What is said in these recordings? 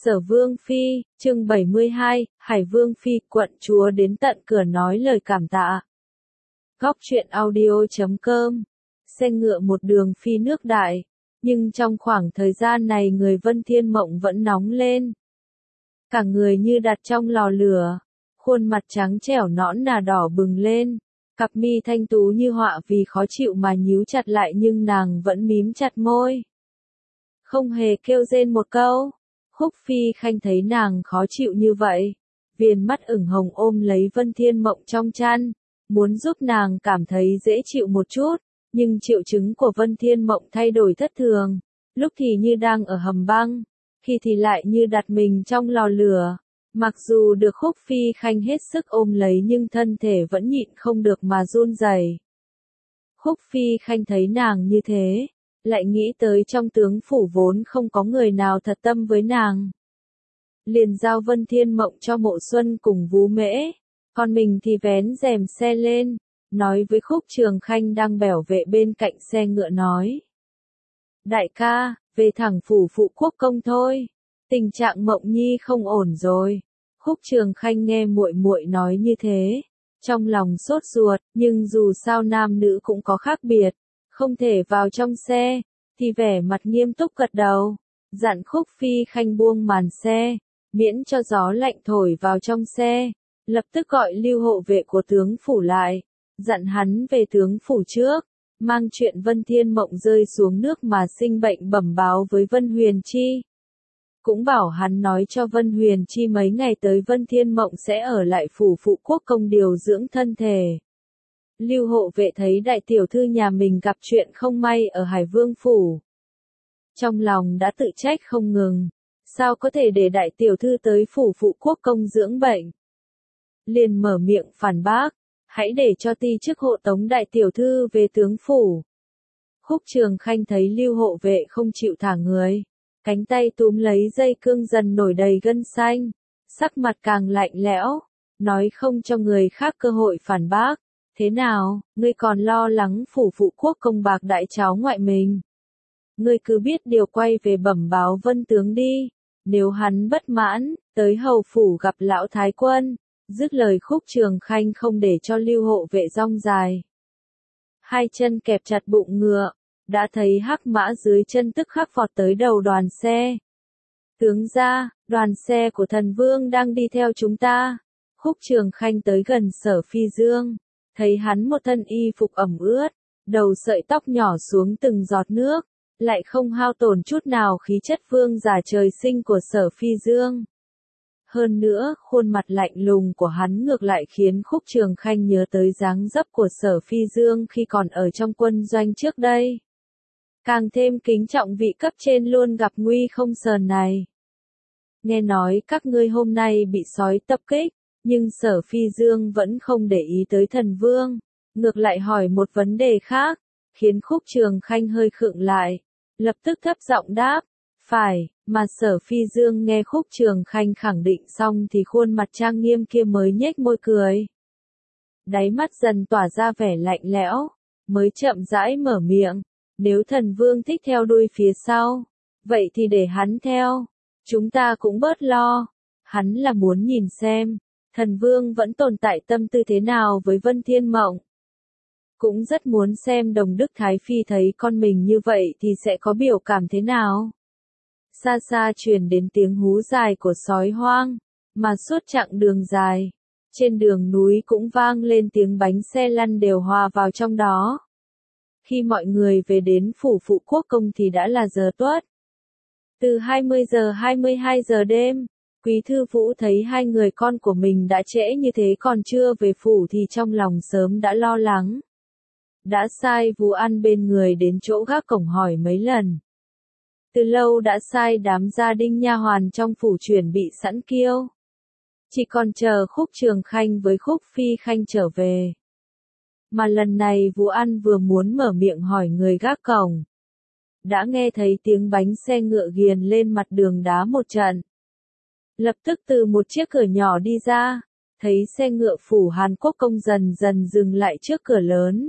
Sở Vương Phi, chương 72, Hải Vương Phi, quận chúa đến tận cửa nói lời cảm tạ. Góc truyện audio.com. Xe ngựa một đường phi nước đại, nhưng trong khoảng thời gian này người Vân Thiên Mộng vẫn nóng lên. Cả người như đặt trong lò lửa, khuôn mặt trắng trẻo nõn nà đỏ bừng lên, cặp mi thanh tú như họa vì khó chịu mà nhíu chặt lại nhưng nàng vẫn mím chặt môi. Không hề kêu rên một câu. Khúc Phi Khanh thấy nàng khó chịu như vậy, viền mắt ửng hồng ôm lấy Vân Thiên Mộng trong chăn, muốn giúp nàng cảm thấy dễ chịu một chút, nhưng triệu chứng của Vân Thiên Mộng thay đổi thất thường, lúc thì như đang ở hầm băng, khi thì lại như đặt mình trong lò lửa. Mặc dù được Khúc Phi Khanh hết sức ôm lấy nhưng thân thể vẫn nhịn không được mà run rẩy. Khúc Phi Khanh thấy nàng như thế, lại nghĩ tới trong tướng phủ vốn không có người nào thật tâm với nàng. Liền giao Vân Thiên Mộng cho Mộ Xuân cùng Vú Mễ, còn mình thì vén rèm xe lên, nói với Khúc Trường Khanh đang bẻo vệ bên cạnh xe ngựa nói. Đại ca, về thẳng phủ phụ quốc công thôi, tình trạng Mộng Nhi không ổn rồi. Khúc Trường Khanh nghe muội muội nói như thế, trong lòng sốt ruột, nhưng dù sao nam nữ cũng có khác biệt. Không thể vào trong xe, thì vẻ mặt nghiêm túc gật đầu, dặn Khúc Phi Khanh buông màn xe, miễn cho gió lạnh thổi vào trong xe, lập tức gọi lưu hộ vệ của tướng phủ lại, dặn hắn về tướng phủ trước, mang chuyện Vân Thiên Mộng rơi xuống nước mà sinh bệnh bẩm báo với Vân Huyền Chi. Cũng bảo hắn nói cho Vân Huyền Chi mấy ngày tới Vân Thiên Mộng sẽ ở lại phủ phụ quốc công điều dưỡng thân thể. Lưu hộ vệ thấy đại tiểu thư nhà mình gặp chuyện không may ở Hải Vương phủ. Trong lòng đã tự trách không ngừng, sao có thể để đại tiểu thư tới phủ phụ quốc công dưỡng bệnh. Liền mở miệng phản bác, hãy để cho ti chức hộ tống đại tiểu thư về tướng phủ. Khúc Trường Khanh thấy Lưu hộ vệ không chịu thả người, cánh tay túm lấy dây cương dần nổi đầy gân xanh, sắc mặt càng lạnh lẽo, nói không cho người khác cơ hội phản bác. Thế nào, ngươi còn lo lắng phủ phụ quốc công bạc đại cháu ngoại mình? Ngươi cứ biết điều quay về bẩm báo Vân tướng đi, nếu hắn bất mãn, tới hầu phủ gặp lão thái quân. Dứt lời Khúc Trường Khanh không để cho Lưu hộ vệ rong dài. Hai chân kẹp chặt bụng ngựa, đã thấy hắc mã dưới chân tức khắc vọt tới đầu đoàn xe. Tướng gia, đoàn xe của thần vương đang đi theo chúng ta. Khúc Trường Khanh tới gần Sở Phi Dương. Thấy hắn một thân y phục ẩm ướt, đầu sợi tóc nhỏ xuống từng giọt nước, lại không hao tổn chút nào khí chất vương giả trời sinh của Sở Phi Dương. Hơn nữa, khuôn mặt lạnh lùng của hắn ngược lại khiến Khúc Trường Khanh nhớ tới dáng dấp của Sở Phi Dương khi còn ở trong quân doanh trước đây. Càng thêm kính trọng vị cấp trên luôn gặp nguy không sờn này. Nghe nói các ngươi hôm nay bị sói tập kích. Nhưng Sở Phi Dương vẫn không để ý tới thần vương, ngược lại hỏi một vấn đề khác, khiến Khúc Trường Khanh hơi khựng lại, lập tức thấp giọng đáp, phải, mà Sở Phi Dương nghe Khúc Trường Khanh khẳng định xong thì khuôn mặt trang nghiêm kia mới nhếch môi cười. Đáy mắt dần tỏa ra vẻ lạnh lẽo, mới chậm rãi mở miệng, nếu thần vương thích theo đuôi phía sau, vậy thì để hắn theo, chúng ta cũng bớt lo, hắn là muốn nhìn xem. Thần vương vẫn tồn tại tâm tư thế nào với Vân Thiên Mộng. Cũng rất muốn xem Đồng Đức Thái Phi thấy con mình như vậy thì sẽ có biểu cảm thế nào. Xa xa truyền đến tiếng hú dài của sói hoang, mà suốt chặng đường dài, trên đường núi cũng vang lên tiếng bánh xe lăn đều hòa vào trong đó. Khi mọi người về đến phủ phụ quốc công thì đã là giờ tuất. Từ 20 giờ 22 giờ đêm. Quý Thư Vũ thấy hai người con của mình đã trễ như thế còn chưa về phủ thì trong lòng sớm đã lo lắng. Đã sai Vũ An bên người đến chỗ gác cổng hỏi mấy lần. Từ lâu đã sai đám gia đình nha hoàn trong phủ chuẩn bị sẵn kiêu. Chỉ còn chờ Khúc Trường Khanh với Khúc Phi Khanh trở về. Mà lần này Vũ An vừa muốn mở miệng hỏi người gác cổng. Đã nghe thấy tiếng bánh xe ngựa ghiền lên mặt đường đá một trận. Lập tức từ một chiếc cửa nhỏ đi ra, thấy xe ngựa phủ Hàn Quốc công dần dần dừng lại trước cửa lớn.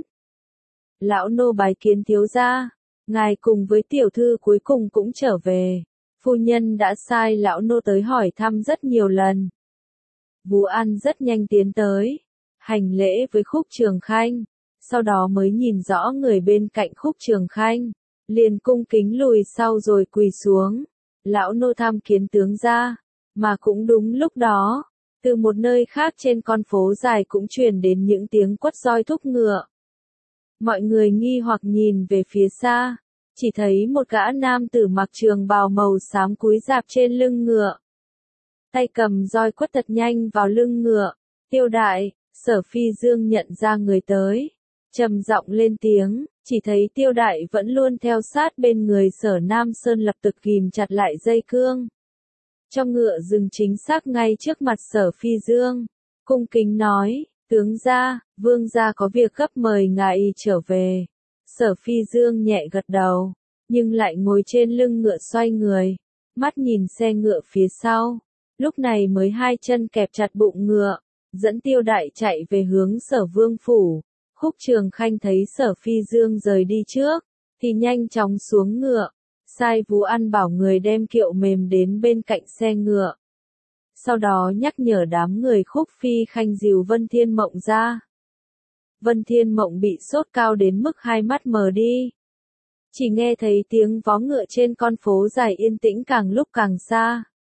Lão nô bái kiến thiếu gia, ngài cùng với tiểu thư cuối cùng cũng trở về. Phu nhân đã sai lão nô tới hỏi thăm rất nhiều lần. Vú An rất nhanh tiến tới, hành lễ với Khúc Trường Khanh, sau đó mới nhìn rõ người bên cạnh Khúc Trường Khanh, liền cung kính lùi sau rồi quỳ xuống. Lão nô tham kiến tướng gia, mà cũng đúng lúc đó, từ một nơi khác trên con phố dài cũng truyền đến những tiếng quất roi thúc ngựa. Mọi người nghi hoặc nhìn về phía xa, chỉ thấy một gã nam tử mặc trường bào màu xám cúi rạp trên lưng ngựa. Tay cầm roi quất thật nhanh vào lưng ngựa. Tiêu đại, Sở Phi Dương nhận ra người tới, trầm giọng lên tiếng, chỉ thấy Tiêu đại vẫn luôn theo sát bên người Sở Nam Sơn lập tức ghim chặt lại dây cương. Trong ngựa dừng chính xác ngay trước mặt Sở Phi Dương, cung kính nói, tướng gia, vương gia có việc gấp mời ngài trở về. Sở Phi Dương nhẹ gật đầu, nhưng lại ngồi trên lưng ngựa xoay người, mắt nhìn xe ngựa phía sau, lúc này mới hai chân kẹp chặt bụng ngựa, dẫn Tiêu đại chạy về hướng Sở Vương phủ. Khúc Trường Khanh thấy Sở Phi Dương rời đi trước, thì nhanh chóng xuống ngựa, sai Vú An bảo người đem kiệu mềm đến bên cạnh xe ngựa. Sau đó nhắc nhở đám người Khúc Phi Khanh dìu Vân Thiên Mộng ra. Vân Thiên Mộng bị sốt cao đến mức hai mắt mờ đi. Chỉ nghe thấy tiếng vó ngựa trên con phố dài yên tĩnh càng lúc càng xa.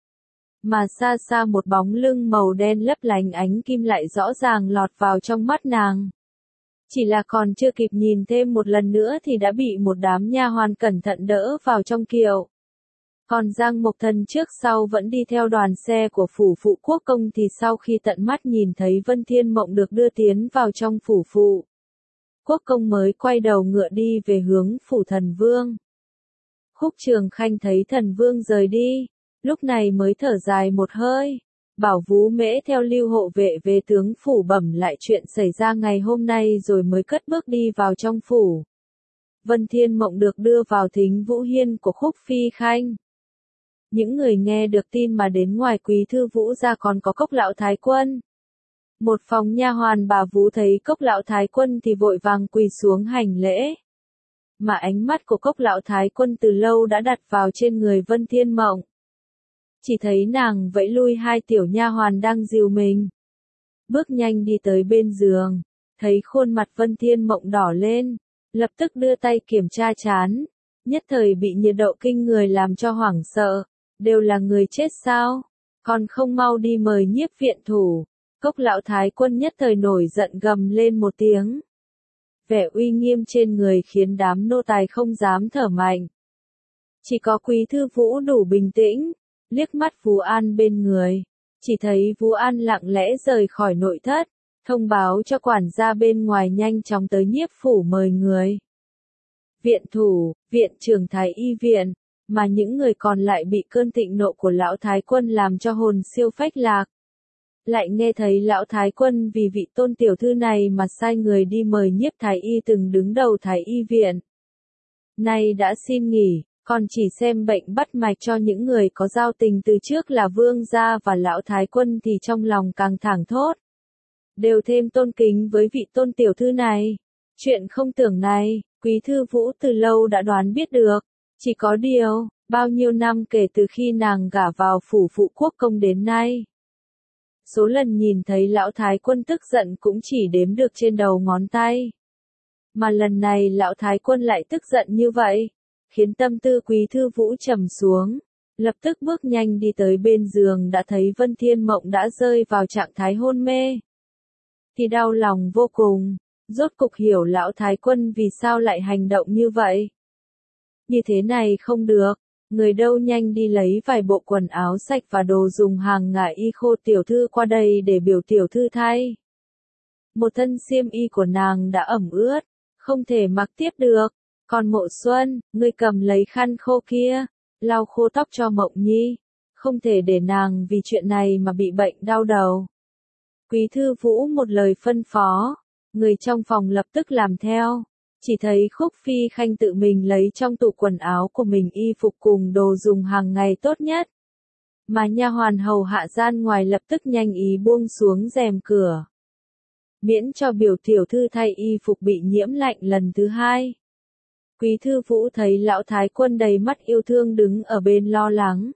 Mà xa xa một bóng lưng màu đen lấp lánh ánh kim lại rõ ràng lọt vào trong mắt nàng. Chỉ là còn chưa kịp nhìn thêm một lần nữa thì đã bị một đám nha hoàn cẩn thận đỡ vào trong kiệu. Còn Giang Mộc Thần trước sau vẫn đi theo đoàn xe của phủ phụ quốc công thì sau khi tận mắt nhìn thấy Vân Thiên Mộng được đưa tiến vào trong phủ phụ, quốc công mới quay đầu ngựa đi về hướng phủ Thần Vương. Khúc Trường Khanh thấy Thần Vương rời đi, lúc này mới thở dài một hơi, bảo Vú Mễ theo Lưu hộ vệ về tướng phủ bẩm lại chuyện xảy ra ngày hôm nay rồi mới cất bước đi vào trong phủ. Vân Thiên Mộng được đưa vào thính Vũ Hiên của Khúc Phi Khanh. Những người nghe được tin mà đến ngoài Quý Thư Vũ ra còn có Cốc Lão Thái Quân. Một phòng nha hoàn bà Vú thấy Cốc Lão Thái Quân thì vội vàng quỳ xuống hành lễ. Mà ánh mắt của Cốc Lão Thái Quân từ lâu đã đặt vào trên người Vân Thiên Mộng. Chỉ thấy nàng vẫy lui hai tiểu nha hoàn đang dìu mình. Bước nhanh đi tới bên giường, thấy khuôn mặt Vân Thiên Mộng đỏ lên, lập tức đưa tay kiểm tra trán, nhất thời bị nhiệt độ kinh người làm cho hoảng sợ, đều là người chết sao, còn không mau đi mời nhiếp viện thủ. Cốc Lão Thái Quân nhất thời nổi giận gầm lên một tiếng. Vẻ uy nghiêm trên người khiến đám nô tài không dám thở mạnh. Chỉ có Quý Thư Vũ đủ bình tĩnh, liếc mắt Vú An bên người, chỉ thấy Vú An lặng lẽ rời khỏi nội thất, thông báo cho quản gia bên ngoài nhanh chóng tới nhiếp phủ mời người. Viện thủ, viện trưởng Thái Y viện, mà những người còn lại bị cơn thịnh nộ của Lão Thái Quân làm cho hồn siêu phách lạc. Lại nghe thấy Lão Thái Quân vì vị tôn tiểu thư này mà sai người đi mời nhiếp Thái Y từng đứng đầu Thái Y viện. Nay đã xin nghỉ, còn chỉ xem bệnh bắt mạch cho những người có giao tình từ trước là Vương gia và Lão Thái Quân thì trong lòng càng thảng thốt. Đều thêm tôn kính với vị tôn tiểu thư này. Chuyện không tưởng này, Quý Thư Vũ từ lâu đã đoán biết được. Chỉ có điều, bao nhiêu năm kể từ khi nàng gả vào phủ phụ quốc công đến nay. Số lần nhìn thấy Lão Thái Quân tức giận cũng chỉ đếm được trên đầu ngón tay. Mà lần này Lão Thái Quân lại tức giận như vậy, khiến tâm tư Quý Thư Vũ trầm xuống. Lập tức bước nhanh đi tới bên giường đã thấy Vân Thiên Mộng đã rơi vào trạng thái hôn mê. Thì đau lòng vô cùng, rốt cục hiểu Lão Thái Quân vì sao lại hành động như vậy. Như thế này không được, người đâu nhanh đi lấy vài bộ quần áo sạch và đồ dùng hàng ngải y khô tiểu thư qua đây để biểu tiểu thư thay. Một thân xiêm y của nàng đã ẩm ướt, không thể mặc tiếp được. Còn Mộ Xuân, ngươi cầm lấy khăn khô kia, lau khô tóc cho Mộng Nhi, không thể để nàng vì chuyện này mà bị bệnh đau đầu. Quý Thư Vũ một lời phân phó, người trong phòng lập tức làm theo. Chỉ thấy Khúc Phi Khanh tự mình lấy trong tủ quần áo của mình y phục cùng đồ dùng hàng ngày tốt nhất. Mà nha hoàn hầu hạ gian ngoài lập tức nhanh ý buông xuống rèm cửa. Miễn cho biểu tiểu thư thay y phục bị nhiễm lạnh lần thứ hai. Quý Thư Vũ thấy lão thái quân đầy mắt yêu thương đứng ở bên lo lắng.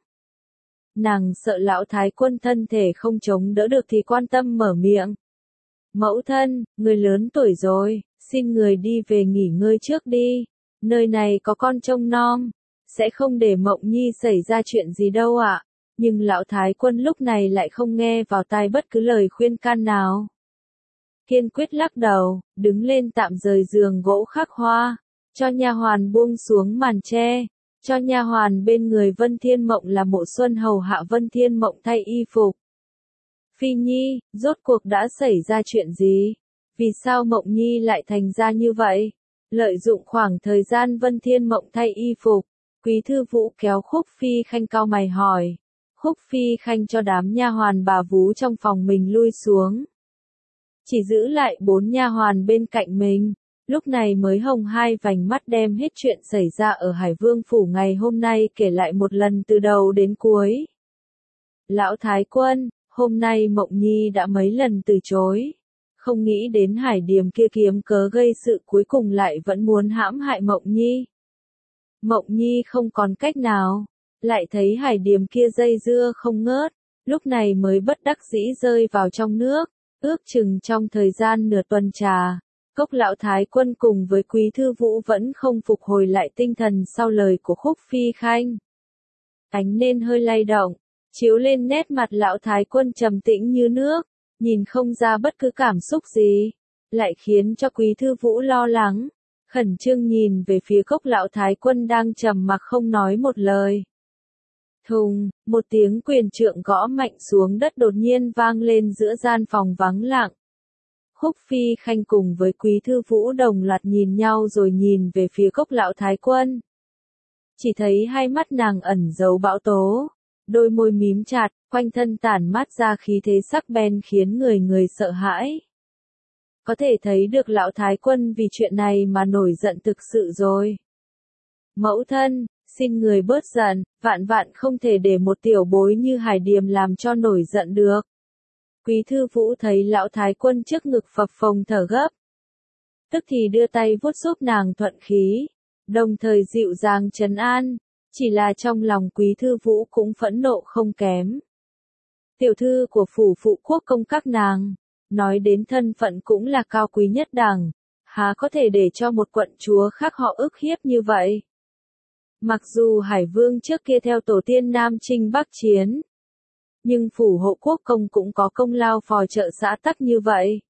Nàng sợ lão thái quân thân thể không chống đỡ được thì quan tâm mở miệng. Mẫu thân, người lớn tuổi rồi, xin người đi về nghỉ ngơi trước đi. Nơi này có con trông nom, sẽ không để Mộng Nhi xảy ra chuyện gì đâu ạ. Nhưng lão thái quân lúc này lại không nghe vào tai bất cứ lời khuyên can nào. Kiên quyết lắc đầu, đứng lên tạm rời giường gỗ khắc hoa, cho nha hoàn buông xuống màn tre, cho nha hoàn bên người Vân Thiên Mộng là Mộ Xuân hầu hạ Vân Thiên Mộng thay y phục. Phi Nhi, rốt cuộc đã xảy ra chuyện gì? Vì sao Mộng Nhi lại thành ra như vậy? Lợi dụng khoảng thời gian Vân Thiên Mộng thay y phục, Quý Thư Vũ kéo Khúc Phi Khanh cau mày hỏi. Khúc Phi Khanh cho đám nha hoàn bà vú trong phòng mình lui xuống. Chỉ giữ lại 4 nha hoàn bên cạnh mình, lúc này mới hồng hai vành mắt đem hết chuyện xảy ra ở Hải Vương Phủ ngày hôm nay kể lại một lần từ đầu đến cuối. Lão Thái Quân, hôm nay Mộng Nhi đã mấy lần từ chối. Không nghĩ đến Hải Điềm kia kiếm cớ gây sự cuối cùng lại vẫn muốn hãm hại Mộng Nhi. Mộng Nhi không còn cách nào, lại thấy Hải Điềm kia dây dưa không ngớt, lúc này mới bất đắc dĩ rơi vào trong nước, ước chừng trong thời gian nửa tuần trà. Cốc lão thái quân cùng với Quý Thư Vũ vẫn không phục hồi lại tinh thần sau lời của Khúc Phi Khanh. Ánh nên hơi lay động, chiếu lên nét mặt lão thái quân trầm tĩnh như nước, nhìn không ra bất cứ cảm xúc gì, lại khiến cho Quý Thư Vũ lo lắng, khẩn trương nhìn về phía Cốc lão thái quân đang trầm mặc không nói một lời. Thùng, một tiếng quyền trượng gõ mạnh xuống đất đột nhiên vang lên giữa gian phòng vắng lặng. Khúc Phi Khanh cùng với Quý Thư Vũ đồng loạt nhìn nhau rồi nhìn về phía Cốc lão thái quân. Chỉ thấy hai mắt nàng ẩn giấu bão tố, đôi môi mím chặt, quanh thân tản mát ra khí thế sắc bén khiến người sợ hãi. Có thể thấy được lão thái quân vì chuyện này mà nổi giận thực sự rồi. Mẫu thân, xin người bớt giận, vạn vạn không thể để một tiểu bối như Hải Điềm làm cho nổi giận được. Quý Thư Vũ thấy lão thái quân trước ngực phập phồng thở gấp. Tức thì đưa tay vuốt giúp nàng thuận khí, đồng thời dịu dàng trấn an, chỉ là trong lòng Quý Thư Vũ cũng phẫn nộ không kém. Tiểu thư của phủ phụ quốc công các nàng, nói đến thân phận cũng là cao quý nhất đẳng, há có thể để cho một quận chúa khác họ ức hiếp như vậy. Mặc dù Hải Vương trước kia theo tổ tiên Nam Chinh Bắc Chiến, nhưng phủ hộ quốc công cũng có công lao phò trợ xã tắc như vậy.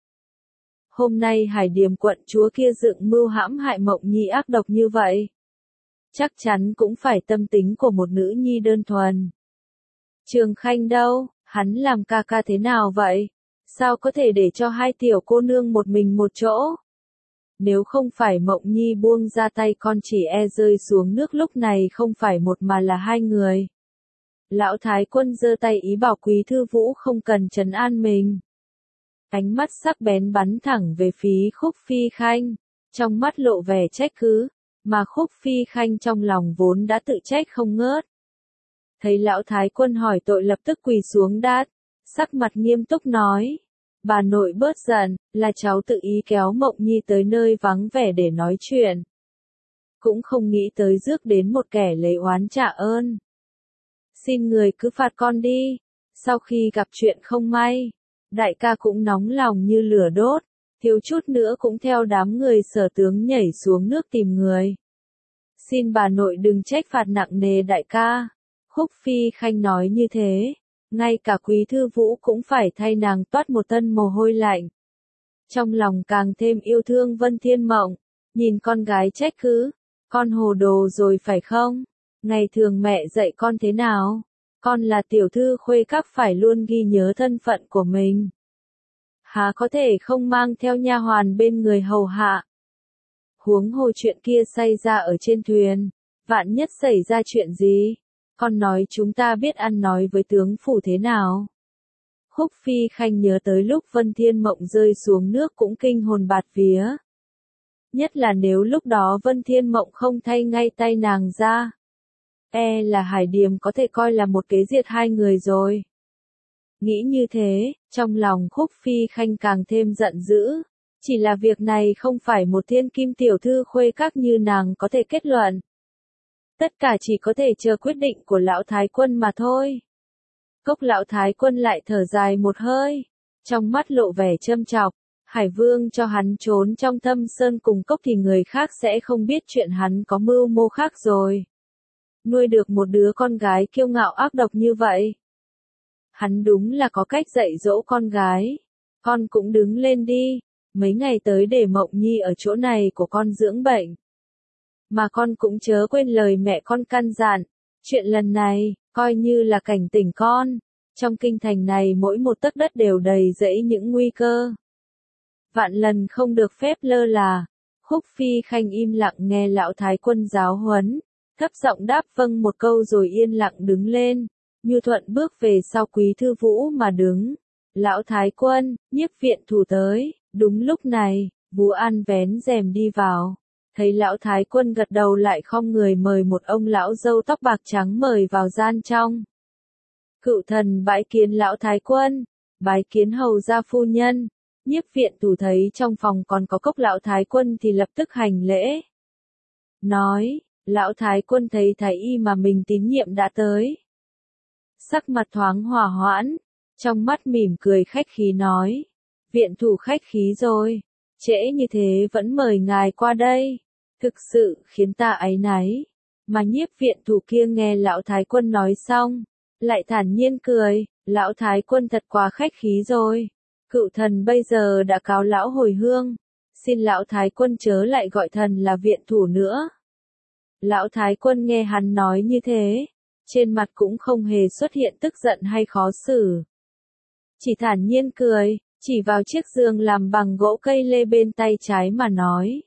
Hôm nay Hải Điềm quận chúa kia dựng mưu hãm hại Mộng Nhi ác độc như vậy. Chắc chắn cũng phải tâm tính của một nữ nhi đơn thuần. Trường Khanh đâu, hắn làm ca ca thế nào vậy? Sao có thể để cho hai tiểu cô nương một mình một chỗ? Nếu không phải Mộng Nhi buông ra tay con chỉ e rơi xuống nước lúc này không phải một mà là hai người. Lão thái quân giơ tay ý bảo Quý Thư Vũ không cần trấn an mình. Ánh mắt sắc bén bắn thẳng về phía Khúc Phi Khanh, trong mắt lộ vẻ trách cứ, mà Khúc Phi Khanh trong lòng vốn đã tự trách không ngớt. Thấy lão thái quân hỏi tội lập tức quỳ xuống đát, sắc mặt nghiêm túc nói. Bà nội bớt giận, là cháu tự ý kéo Mộng Nhi tới nơi vắng vẻ để nói chuyện. Cũng không nghĩ tới rước đến một kẻ lấy oán trả ơn. Xin người cứ phạt con đi, sau khi gặp chuyện không may, đại ca cũng nóng lòng như lửa đốt, thiếu chút nữa cũng theo đám người Sở tướng nhảy xuống nước tìm người. Xin bà nội đừng trách phạt nặng nề đại ca. Khúc Phi Khanh nói như thế, ngay cả Quý Thư Vũ cũng phải thay nàng toát một thân mồ hôi lạnh. Trong lòng càng thêm yêu thương Vân Thiên Mộng, nhìn con gái trách cứ, con hồ đồ rồi phải không? Ngày thường mẹ dạy con thế nào? Con là tiểu thư khuê các phải luôn ghi nhớ thân phận của mình. Há có thể không mang theo nha hoàn bên người hầu hạ. Huống hồ chuyện kia xảy ra ở trên thuyền, vạn nhất xảy ra chuyện gì? Con nói chúng ta biết ăn nói với tướng phủ thế nào. Khúc Phi Khanh nhớ tới lúc Vân Thiên Mộng rơi xuống nước cũng kinh hồn bạt vía. Nhất là nếu lúc đó Vân Thiên Mộng không thay ngay tay nàng ra. E là Hải Điềm có thể coi là một kế diệt hai người rồi. Nghĩ như thế, trong lòng Khúc Phi Khanh càng thêm giận dữ. Chỉ là việc này không phải một thiên kim tiểu thư khuê các như nàng có thể kết luận. Tất cả chỉ có thể chờ quyết định của lão thái quân mà thôi. Cốc lão thái quân lại thở dài một hơi, trong mắt lộ vẻ châm chọc. Hải Vương cho hắn trốn trong Thâm Sơn cùng cốc thì người khác sẽ không biết chuyện hắn có mưu mô khác rồi. Nuôi được một đứa con gái kiêu ngạo ác độc như vậy. Hắn đúng là có cách dạy dỗ con gái. Con cũng đứng lên đi, mấy ngày tới để Mộng Nhi ở chỗ này của con dưỡng bệnh. Mà con cũng chớ quên lời mẹ con căn dặn, chuyện lần này, coi như là cảnh tỉnh con. Trong kinh thành này mỗi một tấc đất đều đầy rẫy những nguy cơ. Vạn lần không được phép lơ là. Khúc Phi Khanh im lặng nghe lão thái quân giáo huấn, thấp giọng đáp vâng một câu rồi yên lặng đứng lên. Nhu Thuận bước về sau Quý Thư Vũ mà đứng. Lão thái quân, Nhiếp viện thủ tới. Đúng lúc này, Vũ An vén rèm đi vào. Thấy lão thái quân gật đầu lại khom người mời một ông lão râu tóc bạc trắng mời vào gian trong. Cựu thần bái kiến lão thái quân, bái kiến hầu gia phu nhân. Nhiếp viện thủ thấy trong phòng còn có Cốc lão thái quân thì lập tức hành lễ. Nói, lão thái quân thấy thái y mà mình tín nhiệm đã tới. Sắc mặt thoáng hòa hoãn, trong mắt mỉm cười khách khí nói. Viện thủ khách khí rồi, trễ như thế vẫn mời ngài qua đây. Thực sự khiến ta áy náy. Mà nhiếp viện thủ kia nghe lão thái quân nói xong, lại thản nhiên cười, lão thái quân thật quá khách khí rồi. Cựu thần bây giờ đã cáo lão hồi hương, xin lão thái quân chớ lại gọi thần là viện thủ nữa. Lão thái quân nghe hắn nói như thế, trên mặt cũng không hề xuất hiện tức giận hay khó xử. Chỉ thản nhiên cười, chỉ vào chiếc giường làm bằng gỗ cây lê bên tay trái mà nói.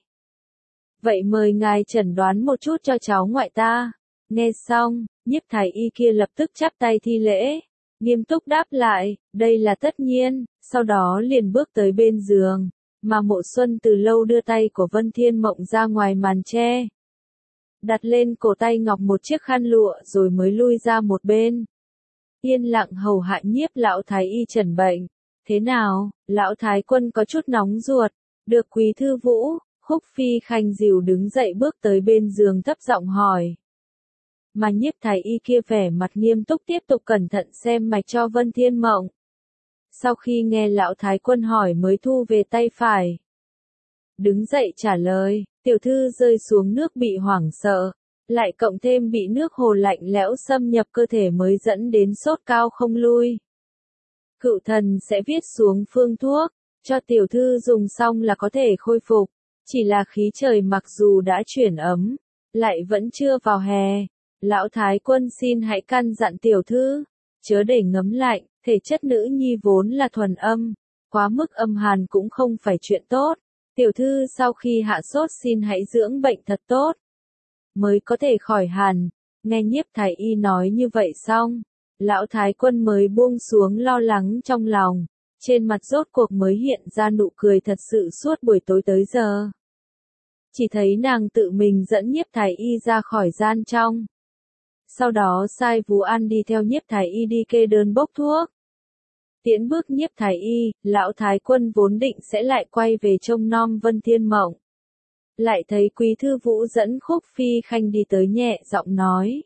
Vậy mời ngài chẩn đoán một chút cho cháu ngoại ta. Nghe xong, nhiếp thái y kia lập tức chắp tay thi lễ, nghiêm túc đáp lại, đây là tất nhiên, sau đó liền bước tới bên giường, mà Mộ Xuân từ lâu đưa tay của Vân Thiên Mộng ra ngoài màn che. Đặt lên cổ tay ngọc một chiếc khăn lụa rồi mới lui ra một bên. Yên lặng hầu hạ nhiếp lão thái y chẩn bệnh. Thế nào, lão thái quân có chút nóng ruột, được Quý Thư Vũ, Khúc Phi Khanh dìu đứng dậy bước tới bên giường thấp giọng hỏi. Mà nhiếp thái y kia vẻ mặt nghiêm túc tiếp tục cẩn thận xem mạch cho Vân Thiên Mộng. Sau khi nghe lão thái quân hỏi mới thu về tay phải. Đứng dậy trả lời, tiểu thư rơi xuống nước bị hoảng sợ, lại cộng thêm bị nước hồ lạnh lẽo xâm nhập cơ thể mới dẫn đến sốt cao không lui. Cựu thần sẽ viết xuống phương thuốc, cho tiểu thư dùng xong là có thể khôi phục. Chỉ là khí trời mặc dù đã chuyển ấm, lại vẫn chưa vào hè. Lão thái quân xin hãy căn dặn tiểu thư, chớ để ngấm lạnh, thể chất nữ nhi vốn là thuần âm, quá mức âm hàn cũng không phải chuyện tốt. Tiểu thư sau khi hạ sốt xin hãy dưỡng bệnh thật tốt, mới có thể khỏi hàn. Nghe nhiếp thái y nói như vậy xong, lão thái quân mới buông xuống lo lắng trong lòng, trên mặt rốt cuộc mới hiện ra nụ cười thật sự suốt buổi tối tới giờ. Chỉ thấy nàng tự mình dẫn nhiếp thái y ra khỏi gian trong. Sau đó sai Vũ An đi theo nhiếp thái y đi kê đơn bốc thuốc. Tiễn bước nhiếp thái y, lão thái quân vốn định sẽ lại quay về trông nom Vân Thiên Mộng. Lại thấy Quý Thư Vũ dẫn Khúc Phi Khanh đi tới nhẹ giọng nói.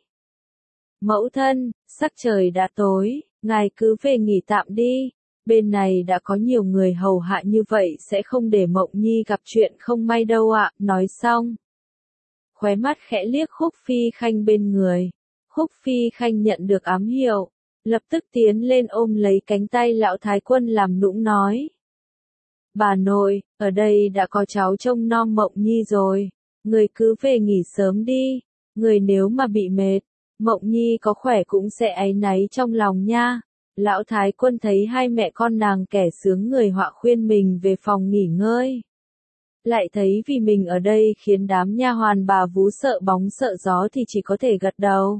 Mẫu thân, sắc trời đã tối, ngài cứ về nghỉ tạm đi. Bên này đã có nhiều người hầu hạ như vậy sẽ không để Mộng Nhi gặp chuyện không may đâu ạ. Nói xong, khóe mắt khẽ liếc Khúc Phi Khanh bên người. Khúc Phi Khanh nhận được ám hiệu, lập tức tiến lên ôm lấy cánh tay lão thái quân làm nũng nói. Bà nội, ở đây đã có cháu trông nom Mộng Nhi rồi, người cứ về nghỉ sớm đi, người nếu mà bị mệt, Mộng Nhi có khỏe cũng sẽ áy náy trong lòng nha. Lão thái quân thấy hai mẹ con nàng kẻ sướng người họa khuyên mình về phòng nghỉ ngơi. Lại thấy vì mình ở đây khiến đám nha hoàn bà vú sợ bóng sợ gió thì chỉ có thể gật đầu.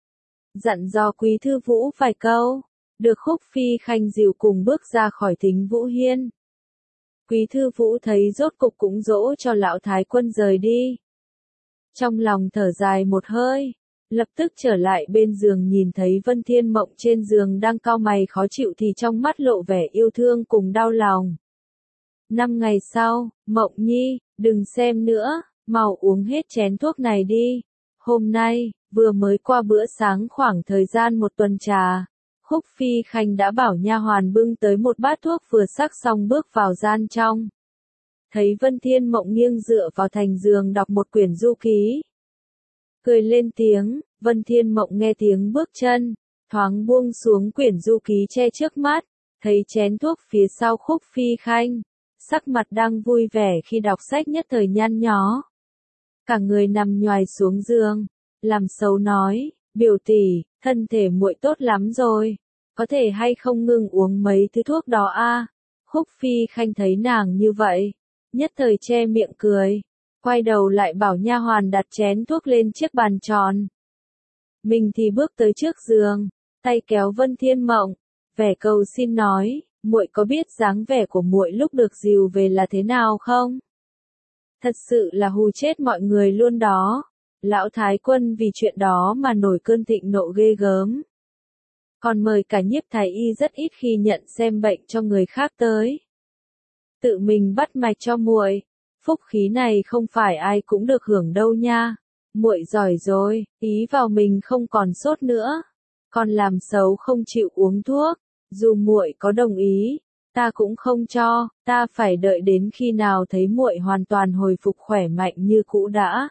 Dặn dò Quý Thư Vũ vài câu, được Khúc Phi Khanh dìu cùng bước ra khỏi Thính Vũ Hiên. Quý Thư Vũ thấy rốt cục cũng dỗ cho lão thái quân rời đi. Trong lòng thở dài một hơi, lập tức trở lại bên giường nhìn thấy Vân Thiên Mộng trên giường đang cau mày khó chịu thì trong mắt lộ vẻ yêu thương cùng đau lòng. 5 ngày sau, Mộng Nhi, đừng xem nữa, mau uống hết chén thuốc này đi. Hôm nay, vừa mới qua bữa sáng khoảng thời gian 1 tuần trà, Khúc Phi Khanh đã bảo nha hoàn bưng tới một bát thuốc vừa sắc xong bước vào gian trong. Thấy Vân Thiên Mộng nghiêng dựa vào thành giường đọc một quyển du ký. Cười lên tiếng, Vân Thiên Mộng nghe tiếng bước chân, thoáng buông xuống quyển du ký che trước mắt, thấy chén thuốc phía sau Khúc Phi Khanh, sắc mặt đang vui vẻ khi đọc sách nhất thời nhăn nhó. Cả người nằm nhoài xuống giường, làm xấu nói, biểu tỷ, thân thể muội tốt lắm rồi, có thể hay không ngừng uống mấy thứ thuốc đó a? Khúc Phi Khanh thấy nàng như vậy, nhất thời che miệng cười, quay đầu lại bảo nha hoàn đặt chén thuốc lên chiếc bàn tròn. Mình thì bước tới trước giường, tay kéo Vân Thiên Mộng, vẻ cầu xin nói, muội có biết dáng vẻ của muội lúc được dìu về là thế nào không? Thật sự là hù chết mọi người luôn đó. Lão Thái Quân vì chuyện đó mà nổi cơn thịnh nộ ghê gớm. Còn mời cả Nhiếp Thái Y rất ít khi nhận xem bệnh cho người khác tới. Tự mình bắt mạch cho muội, phúc khí này không phải ai cũng được hưởng đâu nha. Muội giỏi rồi, ý vào mình không còn sốt nữa, còn làm xấu không chịu uống thuốc, dù muội có đồng ý, ta cũng không cho, ta phải đợi đến khi nào thấy muội hoàn toàn hồi phục khỏe mạnh như cũ đã.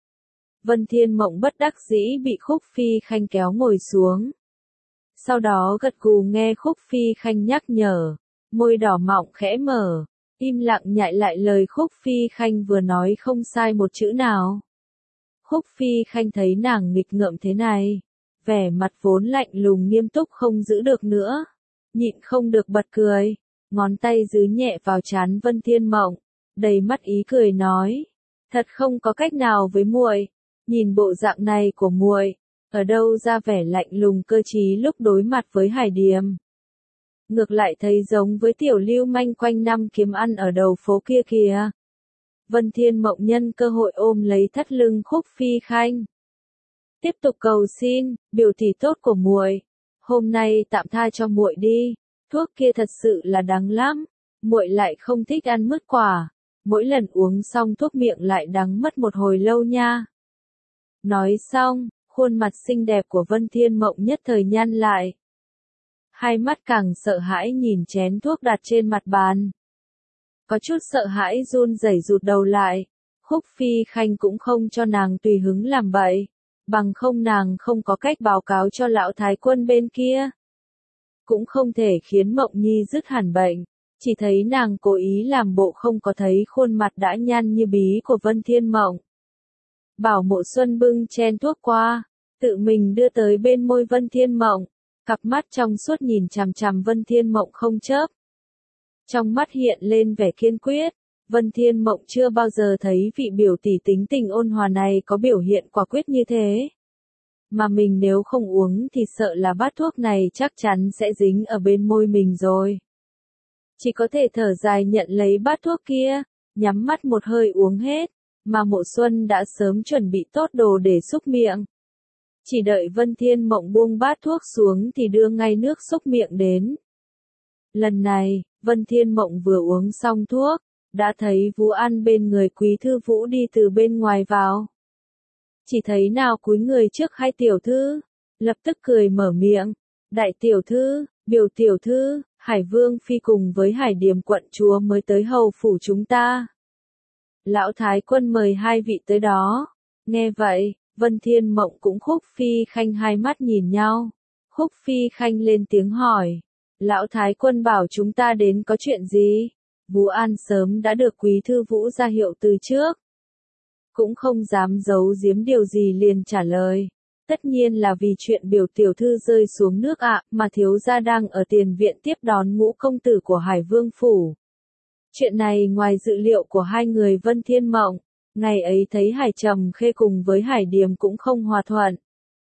Vân Thiên Mộng bất đắc dĩ bị Khúc Phi Khanh kéo ngồi xuống. Sau đó gật gù nghe Khúc Phi Khanh nhắc nhở, môi đỏ mọng khẽ mở, im lặng nhại lại lời Khúc Phi Khanh vừa nói không sai một chữ nào. Khúc Phi Khanh thấy nàng nghịch ngợm thế này, vẻ mặt vốn lạnh lùng nghiêm túc không giữ được nữa, nhịn không được bật cười, ngón tay dưới nhẹ vào trán Vân Thiên Mộng, đầy mắt ý cười nói, thật không có cách nào với muội, nhìn bộ dạng này của muội, ở đâu ra vẻ lạnh lùng cơ trí lúc đối mặt với Hải Điềm. Ngược lại thấy giống với tiểu lưu manh quanh năm kiếm ăn ở đầu phố kia kìa. Vân Thiên Mộng nhân cơ hội ôm lấy thắt lưng Khúc Phi Khanh. Tiếp tục cầu xin, biểu tỷ tốt của muội, hôm nay tạm tha cho muội đi, thuốc kia thật sự là đắng lắm, muội lại không thích ăn mứt quả, mỗi lần uống xong thuốc miệng lại đắng mất một hồi lâu nha. Nói xong, khuôn mặt xinh đẹp của Vân Thiên Mộng nhất thời nhăn lại. Hai mắt càng sợ hãi nhìn chén thuốc đặt trên mặt bàn. Có chút sợ hãi run rẩy rụt đầu lại, Khúc Phi Khanh cũng không cho nàng tùy hứng làm bậy, bằng không nàng không có cách báo cáo cho lão Thái Quân bên kia. Cũng không thể khiến Mộng Nhi dứt hẳn bệnh, chỉ thấy nàng cố ý làm bộ không có thấy khuôn mặt đã nhăn như bí của Vân Thiên Mộng. Bảo Mộ Xuân bưng chén thuốc qua, tự mình đưa tới bên môi Vân Thiên Mộng, cặp mắt trong suốt nhìn chằm chằm Vân Thiên Mộng không chớp. Trong mắt hiện lên vẻ kiên quyết, Vân Thiên Mộng chưa bao giờ thấy vị biểu tỷ tính tình ôn hòa này có biểu hiện quả quyết như thế. Mà mình nếu không uống thì sợ là bát thuốc này chắc chắn sẽ dính ở bên môi mình rồi. Chỉ có thể thở dài nhận lấy bát thuốc kia, nhắm mắt một hơi uống hết, mà Mộ Xuân đã sớm chuẩn bị tốt đồ để xúc miệng. Chỉ đợi Vân Thiên Mộng buông bát thuốc xuống thì đưa ngay nước xúc miệng đến. Lần này, Vân Thiên Mộng vừa uống xong thuốc, đã thấy Vũ An bên người Quý Thư Vũ đi từ bên ngoài vào. Chỉ thấy nào cúi người trước hai tiểu thư, lập tức cười mở miệng, đại tiểu thư, biểu tiểu thư, Hải Vương Phi cùng với Hải Điềm quận chúa mới tới hầu phủ chúng ta. Lão Thái Quân mời hai vị tới đó. Nghe vậy, Vân Thiên Mộng cũng Khúc Phi Khanh hai mắt nhìn nhau. Khúc Phi Khanh lên tiếng hỏi, Lão Thái Quân bảo chúng ta đến có chuyện gì? Vũ An sớm đã được Quý Thư Vũ ra hiệu từ trước. Cũng không dám giấu giếm điều gì liền trả lời. Tất nhiên là vì chuyện biểu tiểu thư rơi xuống nước ạ, mà thiếu gia đang ở tiền viện tiếp đón ngũ công tử của Hải Vương Phủ. Chuyện này ngoài dự liệu của hai người Vân Thiên Mộng, ngày ấy thấy Hải Trầm Khê cùng với Hải Điềm cũng không hòa thuận.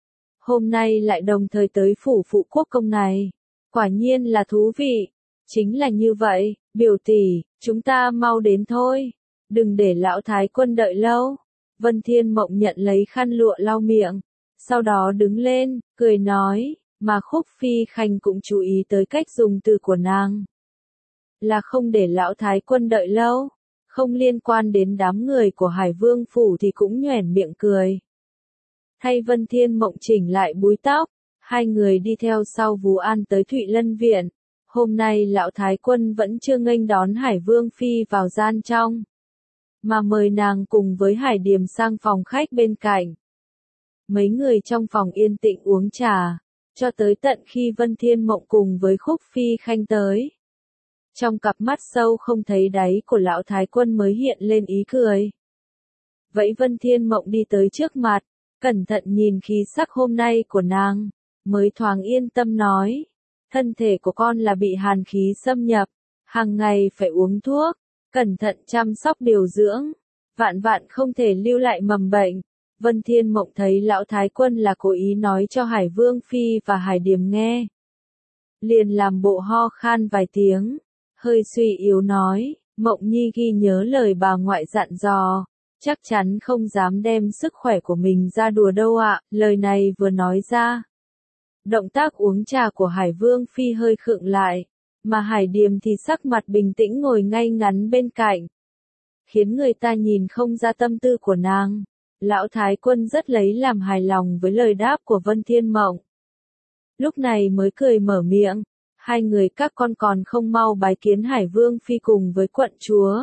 Hôm nay lại đồng thời tới phủ phụ quốc công này. Quả nhiên là thú vị. Chính là như vậy, biểu tỷ, chúng ta mau đến thôi. Đừng để lão Thái Quân đợi lâu. Vân Thiên Mộng nhận lấy khăn lụa lau miệng. Sau đó đứng lên, cười nói, mà Khúc Phi Khanh cũng chú ý tới cách dùng từ của nàng. là không để lão thái quân đợi lâu. Không liên quan đến đám người của Hải Vương phủ thì cũng nhoẻn miệng cười. Thay Vân Thiên Mộng chỉnh lại búi tóc, hai người đi theo sau Vú An tới Thụy Lân Viện. Hôm nay lão thái quân vẫn chưa nghênh đón Hải Vương phi vào gian trong, mà mời nàng cùng với Hải Điềm sang phòng khách bên cạnh. Mấy người trong phòng yên tĩnh uống trà, cho tới tận khi Vân Thiên Mộng cùng với Khúc Phi Khanh tới. Trong cặp mắt sâu không thấy đáy của lão thái quân mới hiện lên ý cười. Vậy Vân Thiên Mộng đi tới trước mặt, cẩn thận nhìn khí sắc hôm nay của nàng, mới thoáng yên tâm nói. Thân thể của con là bị hàn khí xâm nhập, hàng ngày phải uống thuốc, cẩn thận chăm sóc điều dưỡng, vạn vạn không thể lưu lại mầm bệnh. Vân Thiên Mộng thấy lão thái quân là cố ý nói cho Hải Vương phi và Hải Điềm nghe, liền làm bộ ho khan vài tiếng, hơi suy yếu nói, Mộng Nhi ghi nhớ lời bà ngoại dặn dò, chắc chắn không dám đem sức khỏe của mình ra đùa đâu ạ. Lời này vừa nói ra, động tác uống trà của Hải Vương phi hơi khựng lại, mà Hải Điềm thì sắc mặt bình tĩnh ngồi ngay ngắn bên cạnh, khiến người ta nhìn không ra tâm tư của nàng. Lão thái quân rất lấy làm hài lòng với lời đáp của Vân Thiên Mộng. Lúc này mới cười mở miệng, hai người các con còn không mau bái kiến Hải Vương phi cùng với quận chúa.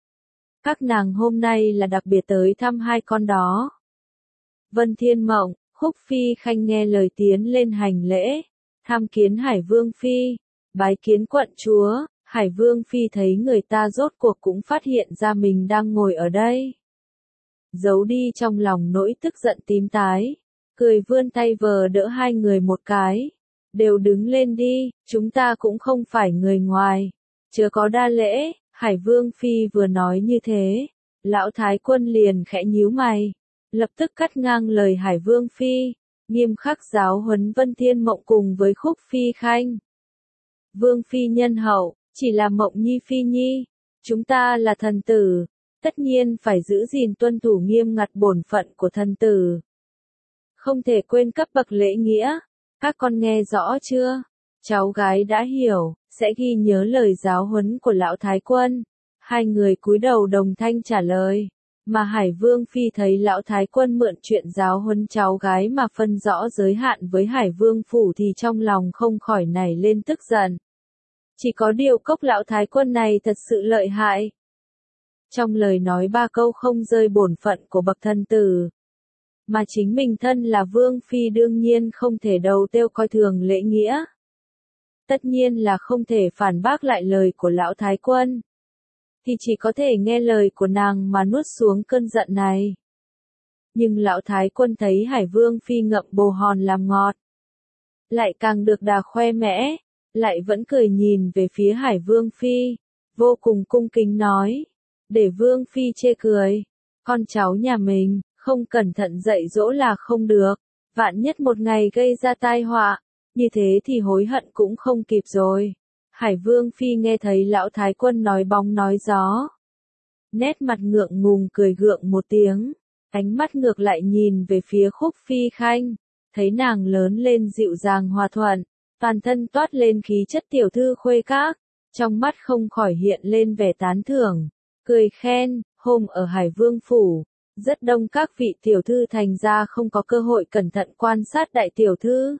Các nàng hôm nay là đặc biệt tới thăm hai con đó. Vân Thiên Mộng, Khúc Phi Khanh nghe lời tiến lên hành lễ, tham kiến Hải Vương phi, bái kiến quận chúa. Hải Vương phi thấy người ta rốt cuộc cũng phát hiện ra mình đang ngồi ở đây, giấu đi trong lòng nỗi tức giận tím tái, cười vươn tay vờ đỡ hai người một cái. Đều đứng lên đi, chúng ta cũng không phải người ngoài, chớ có đa lễ. Hải Vương phi vừa nói như thế, lão thái quân liền khẽ nhíu mày, lập tức cắt ngang lời Hải Vương phi, nghiêm khắc giáo huấn Vân Thiên Mộng cùng với Khúc Phi Khanh. Vương phi nhân hậu, chỉ là Mộng Nhi phi nhi, chúng ta là thần tử, tất nhiên phải giữ gìn tuân thủ nghiêm ngặt bổn phận của thần tử. Không thể quên cấp bậc lễ nghĩa, các con nghe rõ chưa? Cháu gái đã hiểu, sẽ ghi nhớ lời giáo huấn của lão thái quân. Hai người cúi đầu đồng thanh trả lời, mà Hải Vương phi thấy lão thái quân mượn chuyện giáo huấn cháu gái mà phân rõ giới hạn với Hải Vương phủ thì trong lòng không khỏi nảy lên tức giận. Chỉ có điều cốc lão thái quân này thật sự lợi hại. Trong lời nói ba câu không rơi bổn phận của bậc thân tử, mà chính mình thân là Vương phi đương nhiên không thể đầu têu coi thường lễ nghĩa. Tất nhiên là không thể phản bác lại lời của lão thái quân, thì chỉ có thể nghe lời của nàng mà nuốt xuống cơn giận này. Nhưng lão thái quân thấy Hải Vương phi ngậm bồ hòn làm ngọt, lại càng được đà khoe mẽ, lại vẫn cười nhìn về phía Hải Vương phi, vô cùng cung kính nói, để Vương phi chê cười, con cháu nhà mình, không cẩn thận dạy dỗ là không được, vạn nhất một ngày gây ra tai họa, như thế thì hối hận cũng không kịp rồi. Hải Vương phi nghe thấy lão thái quân nói bóng nói gió, nét mặt ngượng ngùng cười gượng một tiếng, ánh mắt ngược lại nhìn về phía Khúc Phi Khanh, thấy nàng lớn lên dịu dàng hòa thuận, toàn thân toát lên khí chất tiểu thư khuê các, trong mắt không khỏi hiện lên vẻ tán thưởng, cười khen. Hôm ở Hải Vương phủ, rất đông các vị tiểu thư thành ra không có cơ hội cẩn thận quan sát đại tiểu thư.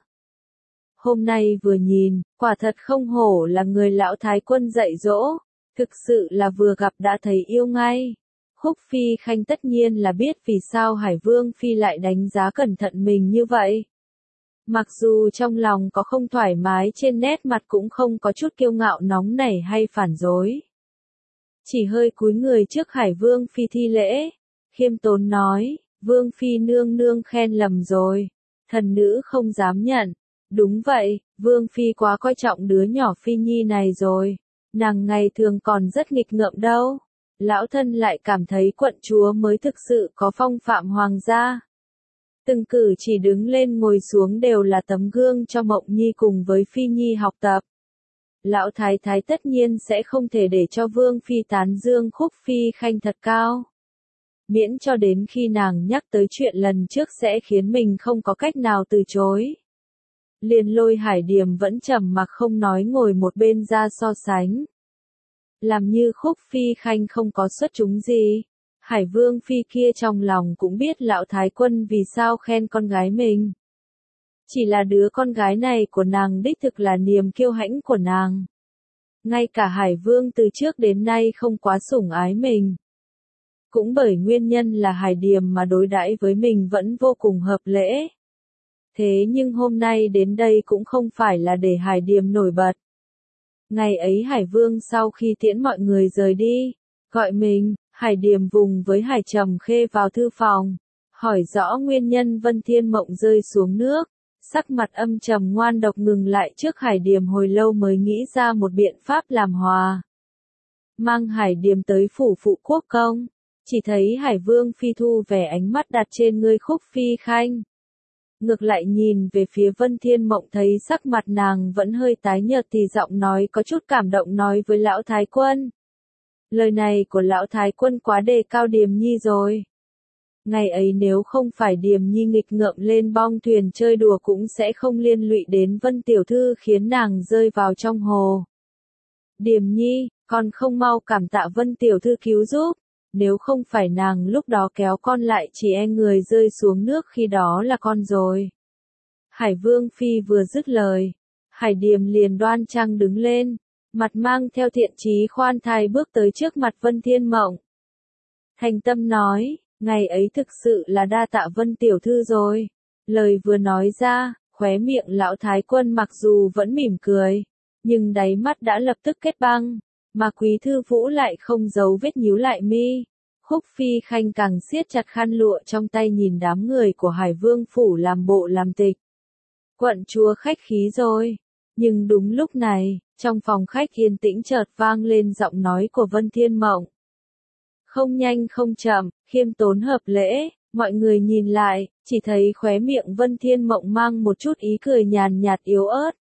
Hôm nay vừa nhìn, quả thật không hổ là người lão thái quân dạy dỗ, thực sự là vừa gặp đã thấy yêu ngay. Khúc Phi Khanh tất nhiên là biết vì sao Hải Vương phi lại đánh giá cẩn thận mình như vậy. Mặc dù trong lòng có không thoải mái, trên nét mặt cũng không có chút kiêu ngạo nóng nảy hay phản đối. Chỉ hơi cúi người trước Hải Vương phi thi lễ, khiêm tốn nói, Vương phi nương nương khen lầm rồi, thần nữ không dám nhận. Đúng vậy, Vương phi quá coi trọng đứa nhỏ phi nhi này rồi, nàng ngày thường còn rất nghịch ngợm đâu. Lão thân lại cảm thấy quận chúa mới thực sự có phong phạm hoàng gia. Từng cử chỉ đứng lên ngồi xuống đều là tấm gương cho Mộng Nhi cùng với phi nhi học tập. Lão thái thái tất nhiên sẽ không thể để cho Vương phi tán dương Khúc Phi Khanh thật cao. Miễn cho đến khi nàng nhắc tới chuyện lần trước sẽ khiến mình không có cách nào từ chối. Liền lôi Hải Điềm vẫn trầm mặc không nói ngồi một bên ra so sánh. làm như Khúc Phi Khanh không có xuất chúng gì. Hải Vương Phi kia trong lòng cũng biết lão thái quân vì sao khen con gái mình. Chỉ là đứa con gái này của nàng đích thực là niềm kiêu hãnh của nàng. Ngay cả Hải Vương từ trước đến nay không quá sủng ái mình. Cũng bởi nguyên nhân là Hải Điềm mà đối đãi với mình vẫn vô cùng hợp lễ. Thế nhưng hôm nay đến đây cũng không phải là để Hải Điềm nổi bật. Ngày ấy Hải Vương sau khi tiễn mọi người rời đi, gọi mình, Hải Điềm vùng với Hải Trầm Khê vào thư phòng, hỏi rõ nguyên nhân Vân Thiên Mộng rơi xuống nước. Sắc mặt âm trầm ngoan độc ngừng lại trước Hải Điềm hồi lâu mới nghĩ ra một biện pháp làm hòa. Mang Hải Điềm tới phủ phụ quốc công, chỉ thấy Hải Vương Phi thu vẻ ánh mắt đặt trên người Khúc Phi Khanh. Ngược lại nhìn về phía Vân Thiên Mộng thấy sắc mặt nàng vẫn hơi tái nhợt thì giọng nói có chút cảm động nói với lão thái quân. Lời này của lão thái quân quá đề cao Điềm Nhi rồi. Ngày ấy nếu không phải Điềm Nhi nghịch ngợm lên bong thuyền chơi đùa cũng sẽ không liên lụy đến Vân Tiểu Thư khiến nàng rơi vào trong hồ. Điềm Nhi, con không mau cảm tạ Vân Tiểu Thư cứu giúp, nếu không phải nàng lúc đó kéo con lại chỉ e người rơi xuống nước khi đó là con rồi. Hải Vương Phi vừa dứt lời, Hải Điềm liền đoan trang đứng lên, mặt mang theo thiện chí khoan thai bước tới trước mặt Vân Thiên Mộng. Thành tâm nói, ngày ấy thực sự là đa tạ Vân Tiểu Thư rồi. Lời vừa nói ra, khóe miệng lão thái quân mặc dù vẫn mỉm cười, nhưng đáy mắt đã lập tức kết băng, mà Quý Thư Vũ lại không giấu vết nhíu lại mi. Khúc Phi Khanh càng siết chặt khăn lụa trong tay nhìn đám người của Hải Vương phủ làm bộ làm tịch. Quận chúa khách khí rồi. Nhưng đúng lúc này, trong phòng khách yên tĩnh chợt vang lên giọng nói của Vân Thiên Mộng. Không nhanh không chậm, khiêm tốn hợp lễ, mọi người nhìn lại, chỉ thấy khóe miệng Vân Thiên Mộng mang một chút ý cười nhàn nhạt yếu ớt.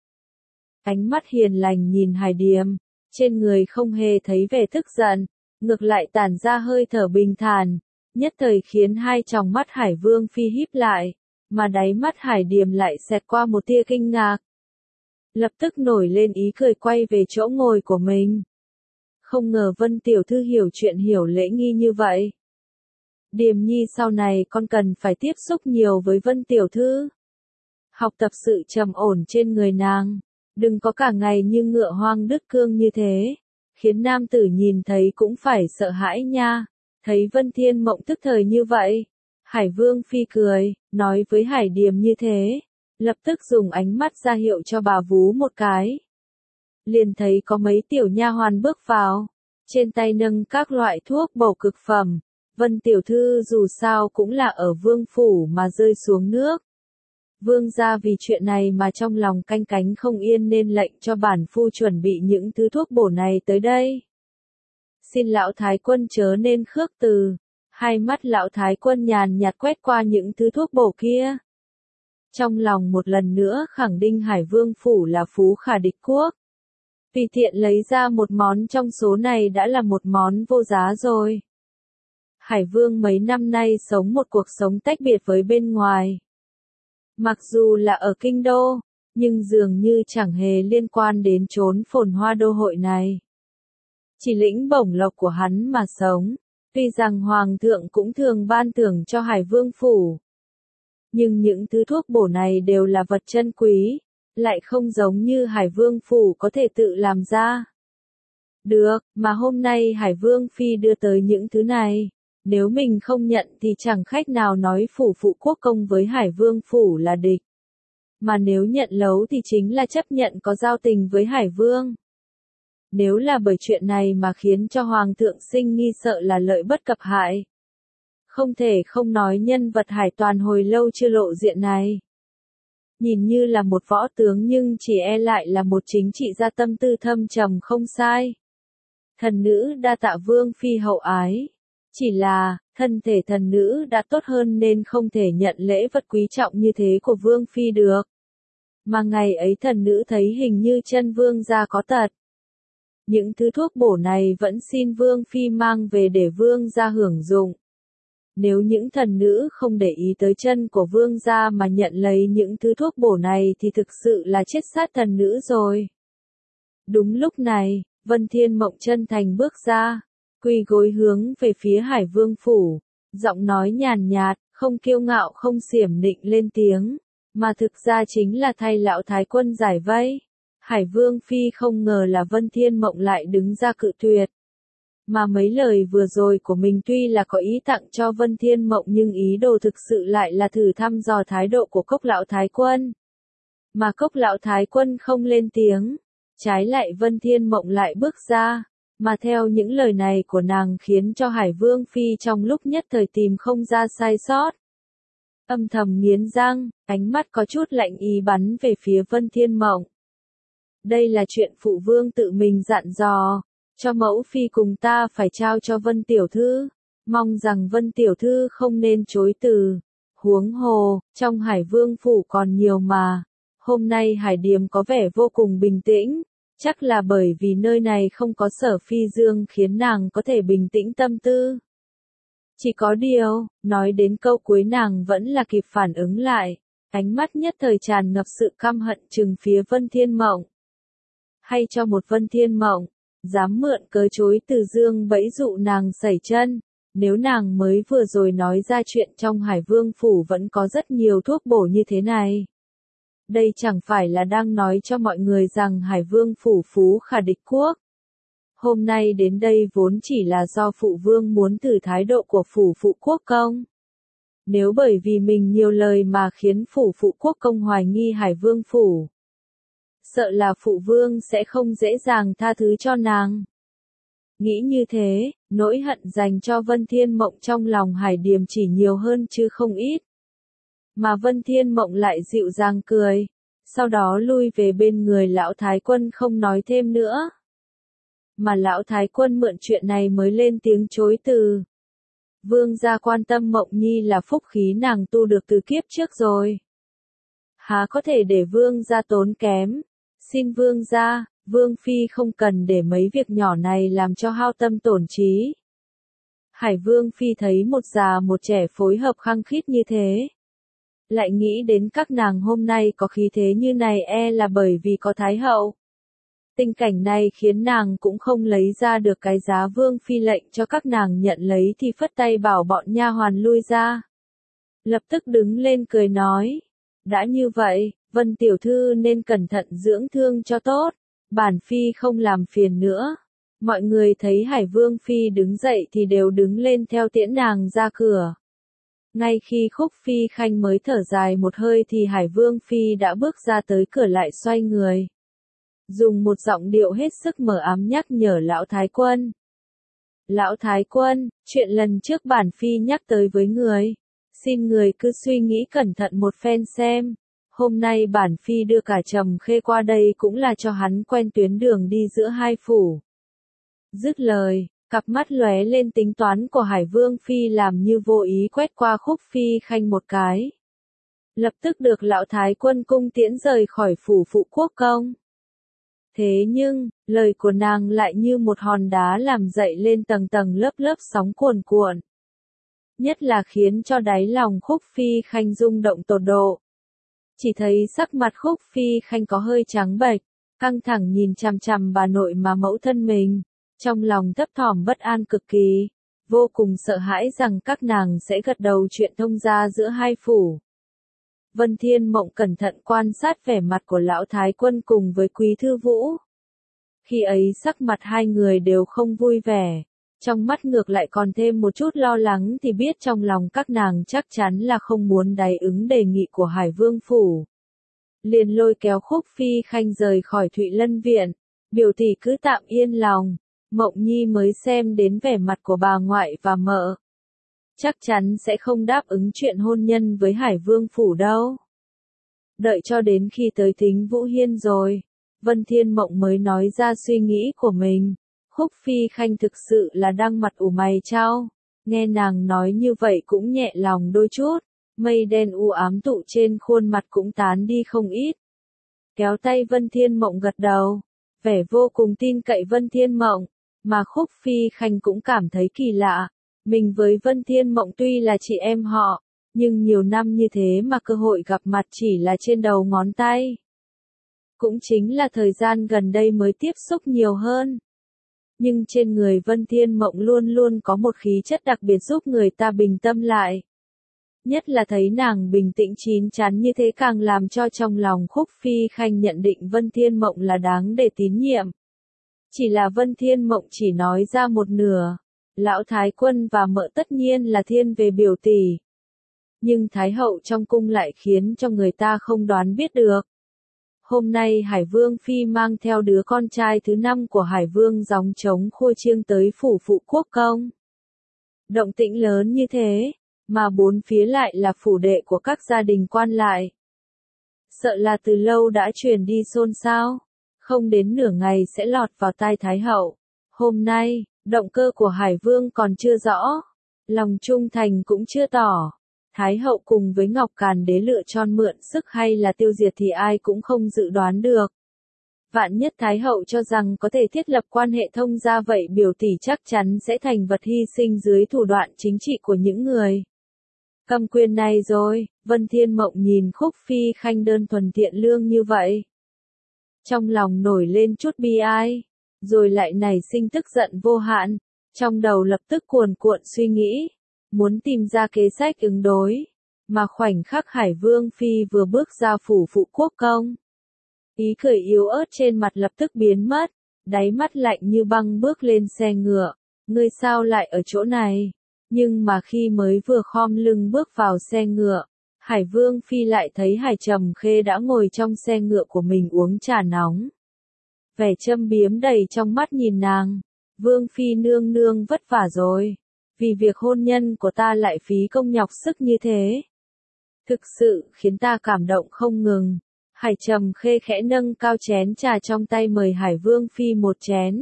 Ánh mắt hiền lành nhìn Hải Điềm, trên người không hề thấy vẻ tức giận, ngược lại tản ra hơi thở bình thản, nhất thời khiến hai tròng mắt Hải Vương Phi híp lại, mà đáy mắt Hải Điềm lại xẹt qua một tia kinh ngạc. Lập tức nổi lên ý cười quay về chỗ ngồi của mình. Không ngờ Vân Tiểu Thư hiểu chuyện hiểu lễ nghi như vậy. Điềm Nhi sau này con cần phải tiếp xúc nhiều với Vân Tiểu Thư. Học tập sự trầm ổn trên người nàng. Đừng có cả ngày như ngựa hoang đứt cương như thế. Khiến nam tử nhìn thấy cũng phải sợ hãi nha. Thấy Vân Thiên Mộng tức thời như vậy. Hải Vương Phi cười, nói với Hải Điềm như thế. Lập tức dùng ánh mắt ra hiệu cho bà vú một cái. Liền thấy có mấy tiểu nha hoàn bước vào, trên tay nâng các loại thuốc bổ cực phẩm. Vân Tiểu Thư dù sao cũng là ở vương phủ mà rơi xuống nước. Vương gia vì chuyện này mà trong lòng canh cánh không yên nên lệnh cho bản phu chuẩn bị những thứ thuốc bổ này tới đây. Xin lão thái quân chớ nên khước từ. Hai mắt lão thái quân nhàn nhạt quét qua những thứ thuốc bổ kia. Trong lòng một lần nữa khẳng định Hải Vương phủ là phú khả địch quốc. Vì tiện lấy ra một món trong số này đã là một món vô giá rồi. Hải Vương mấy năm nay sống một cuộc sống tách biệt với bên ngoài. Mặc dù là ở kinh đô, nhưng dường như chẳng hề liên quan đến chốn phồn hoa đô hội này. Chỉ lĩnh bổng lộc của hắn mà sống, tuy rằng Hoàng thượng cũng thường ban thưởng cho Hải Vương phủ. Nhưng những thứ thuốc bổ này đều là vật chân quý, lại không giống như Hải Vương phủ có thể tự làm ra. Được, mà hôm nay Hải Vương Phi đưa tới những thứ này. Nếu mình không nhận thì chẳng khách nào nói phủ phụ quốc công với Hải Vương phủ là địch. Mà nếu nhận lấu thì chính là chấp nhận có giao tình với Hải Vương. Nếu là bởi chuyện này mà khiến cho Hoàng thượng sinh nghi sợ là lợi bất cập hại. Không thể không nói nhân vật Hải Toàn hồi lâu chưa lộ diện này. Nhìn như là một võ tướng nhưng chỉ e lại là một chính trị gia tâm tư thâm trầm không sai. Thần nữ đa tạ Vương Phi hậu ái. Chỉ là, thân thể thần nữ đã tốt hơn nên không thể nhận lễ vật quý trọng như thế của Vương Phi được. Mà ngày ấy thần nữ thấy hình như chân Vương gia có tật. Những thứ thuốc bổ này vẫn xin Vương Phi mang về để Vương gia hưởng dụng. Nếu những thần nữ không để ý tới chân của Vương gia mà nhận lấy những thứ thuốc bổ này thì thực sự là chết sát thần nữ rồi. Đúng lúc này, Vân Thiên Mộng chân thành bước ra, quỳ gối hướng về phía Hải Vương phủ, giọng nói nhàn nhạt, không kiêu ngạo không xiểm nịnh lên tiếng, mà thực ra chính là thay lão thái quân giải vây. Hải Vương phi không ngờ là Vân Thiên Mộng lại đứng ra cự tuyệt. Mà mấy lời vừa rồi của mình tuy là có ý tặng cho Vân Thiên Mộng nhưng ý đồ thực sự lại là thử thăm dò thái độ của Cốc lão thái quân. Mà Cốc lão thái quân không lên tiếng, trái lại Vân Thiên Mộng lại bước ra, mà theo những lời này của nàng khiến cho Hải Vương phi trong lúc nhất thời tìm không ra sai sót. Âm thầm nghiến răng, ánh mắt có chút lạnh ý bắn về phía Vân Thiên Mộng. Đây là chuyện phụ vương tự mình dặn dò, cho mẫu phi cùng ta phải trao cho Vân tiểu thư, mong rằng Vân tiểu thư không nên chối từ. Huống hồ, trong Hải Vương phủ còn nhiều mà. Hôm nay Hải Điềm có vẻ vô cùng bình tĩnh, chắc là bởi vì nơi này không có Sở Phi Dương khiến nàng có thể bình tĩnh tâm tư. Chỉ có điều, nói đến câu cuối nàng vẫn là kịp phản ứng lại, ánh mắt nhất thời tràn ngập sự căm hận trừng phía Vân Thiên Mộng. Hay cho một Vân Thiên Mộng, dám mượn cớ chối từ dương bẫy dụ nàng sẩy chân, nếu nàng mới vừa rồi nói ra chuyện trong Hải Vương phủ vẫn có rất nhiều thuốc bổ như thế này. Đây chẳng phải là đang nói cho mọi người rằng Hải Vương phủ phú khả địch quốc. Hôm nay đến đây vốn chỉ là do phụ vương muốn thử thái độ của phủ phụ quốc công. Nếu bởi vì mình nhiều lời mà khiến phủ phụ quốc công hoài nghi Hải Vương phủ, sợ là phụ vương sẽ không dễ dàng tha thứ cho nàng. Nghĩ như thế, nỗi hận dành cho Vân Thiên Mộng trong lòng Hải Điềm chỉ nhiều hơn chứ không ít. Mà Vân Thiên Mộng lại dịu dàng cười, sau đó lui về bên người lão thái quân không nói thêm nữa. Mà lão thái quân mượn chuyện này mới lên tiếng chối từ. Vương gia quan tâm Mộng Nhi là phúc khí nàng tu được từ kiếp trước rồi. Há có thể để vương gia tốn kém. Xin vương gia, vương phi không cần để mấy việc nhỏ này làm cho hao tâm tổn trí. Hải Vương phi thấy một già một trẻ phối hợp khăng khít như thế, lại nghĩ đến các nàng hôm nay có khí thế như này là bởi vì có Thái hậu. Tình cảnh này khiến nàng cũng không lấy ra được cái giá Vương phi lệnh cho các nàng nhận lấy thì phất tay bảo bọn nha hoàn lui ra. Lập tức đứng lên cười nói, đã như vậy, Vân tiểu thư nên cẩn thận dưỡng thương cho tốt, bản phi không làm phiền nữa. Mọi người thấy Hải Vương phi đứng dậy thì đều đứng lên theo tiễn nàng ra cửa. Ngay khi Khúc Phi Khanh mới thở dài một hơi thì Hải Vương phi đã bước ra tới cửa lại xoay người, dùng một giọng điệu hết sức mờ ám nhắc nhở lão thái quân. Lão thái quân, chuyện lần trước bản phi nhắc tới với người, xin người cứ suy nghĩ cẩn thận một phen xem. Hôm nay bản phi đưa cả Trầm Khê qua đây cũng là cho hắn quen tuyến đường đi giữa hai phủ. Dứt lời, cặp mắt lóe lên tính toán của Hải Vương phi làm như vô ý quét qua Khúc Phi Khanh một cái. Lập tức được lão thái quân cung tiễn rời khỏi phủ phụ quốc công. Thế nhưng, lời của nàng lại như một hòn đá làm dậy lên tầng tầng lớp lớp sóng cuồn cuộn. Nhất là khiến cho đáy lòng Khúc Phi Khanh rung động tột độ. Chỉ thấy sắc mặt Khúc Phi Khanh có hơi trắng bệch, căng thẳng nhìn chằm chằm bà nội mà mẫu thân mình, trong lòng thấp thỏm bất an cực kỳ, vô cùng sợ hãi rằng các nàng sẽ gật đầu chuyện thông gia giữa hai phủ. Vân Thiên Mộng cẩn thận quan sát vẻ mặt của lão thái quân cùng với Quý Thư Vũ. Khi ấy sắc mặt hai người đều không vui vẻ, trong mắt ngược lại còn thêm một chút lo lắng thì biết trong lòng các nàng chắc chắn là không muốn đáp ứng đề nghị của Hải Vương phủ. Liền lôi kéo Khúc Phi Khanh rời khỏi Thụy Lân viện, biểu tỷ cứ tạm yên lòng, Mộng Nhi mới xem đến vẻ mặt của bà ngoại và mợ. Chắc chắn sẽ không đáp ứng chuyện hôn nhân với Hải Vương phủ đâu. Đợi cho đến khi tới Thính Vũ Hiên rồi, Vân Thiên Mộng mới nói ra suy nghĩ của mình. Khúc Phi Khanh thực sự là đang mặt ủ mày chau, nghe nàng nói như vậy cũng nhẹ lòng đôi chút, mây đen u ám tụ trên khuôn mặt cũng tán đi không ít. Kéo tay Vân Thiên Mộng gật đầu, vẻ vô cùng tin cậy Vân Thiên Mộng, mà Khúc Phi Khanh cũng cảm thấy kỳ lạ, mình với Vân Thiên Mộng tuy là chị em họ, nhưng nhiều năm như thế mà cơ hội gặp mặt chỉ là trên đầu ngón tay. Cũng chính là thời gian gần đây mới tiếp xúc nhiều hơn. Nhưng trên người Vân Thiên Mộng luôn luôn có một khí chất đặc biệt giúp người ta bình tâm lại. Nhất là thấy nàng bình tĩnh chín chắn như thế càng làm cho trong lòng Khúc Phi Khanh nhận định Vân Thiên Mộng là đáng để tín nhiệm. Chỉ là Vân Thiên Mộng chỉ nói ra một nửa. Lão Thái Quân và mợ tất nhiên là thiên về biểu tỷ. Nhưng Thái Hậu trong cung lại khiến cho người ta không đoán biết được. Hôm nay Hải Vương Phi mang theo đứa con trai thứ 5 của Hải Vương gióng trống khua chiêng tới phủ phụ quốc công. Động tĩnh lớn như thế, mà bốn phía lại là phủ đệ của các gia đình quan lại. Sợ là từ lâu đã truyền đi xôn xao, không đến nửa ngày sẽ lọt vào tai Thái Hậu. Hôm nay, động cơ của Hải Vương còn chưa rõ, lòng trung thành cũng chưa tỏ. Thái Hậu cùng với Ngọc Càn Đế lựa chọn mượn sức hay là tiêu diệt thì ai cũng không dự đoán được. Vạn nhất Thái Hậu cho rằng có thể thiết lập quan hệ thông gia vậy biểu tỷ chắc chắn sẽ thành vật hy sinh dưới thủ đoạn chính trị của những người cầm quyền này rồi. Vân Thiên Mộng nhìn Khúc Phi Khanh đơn thuần thiện lương như vậy. Trong lòng nổi lên chút bi ai, rồi lại nảy sinh tức giận vô hạn, trong đầu lập tức cuồn cuộn suy nghĩ, muốn tìm ra kế sách ứng đối, mà khoảnh khắc Hải Vương Phi vừa bước ra phủ phụ quốc công. Ý cười yếu ớt trên mặt lập tức biến mất, đáy mắt lạnh như băng bước lên xe ngựa, ngươi sao lại ở chỗ này? Nhưng mà khi mới vừa khom lưng bước vào xe ngựa, Hải Vương Phi lại thấy Hải Trầm Khê đã ngồi trong xe ngựa của mình uống trà nóng. Vẻ châm biếm đầy trong mắt nhìn nàng, Vương Phi nương nương vất vả rồi, vì việc hôn nhân của ta lại phí công nhọc sức như thế. Thực sự khiến ta cảm động không ngừng. Hải Trầm Khê khẽ nâng cao chén trà trong tay mời Hải Vương Phi một chén.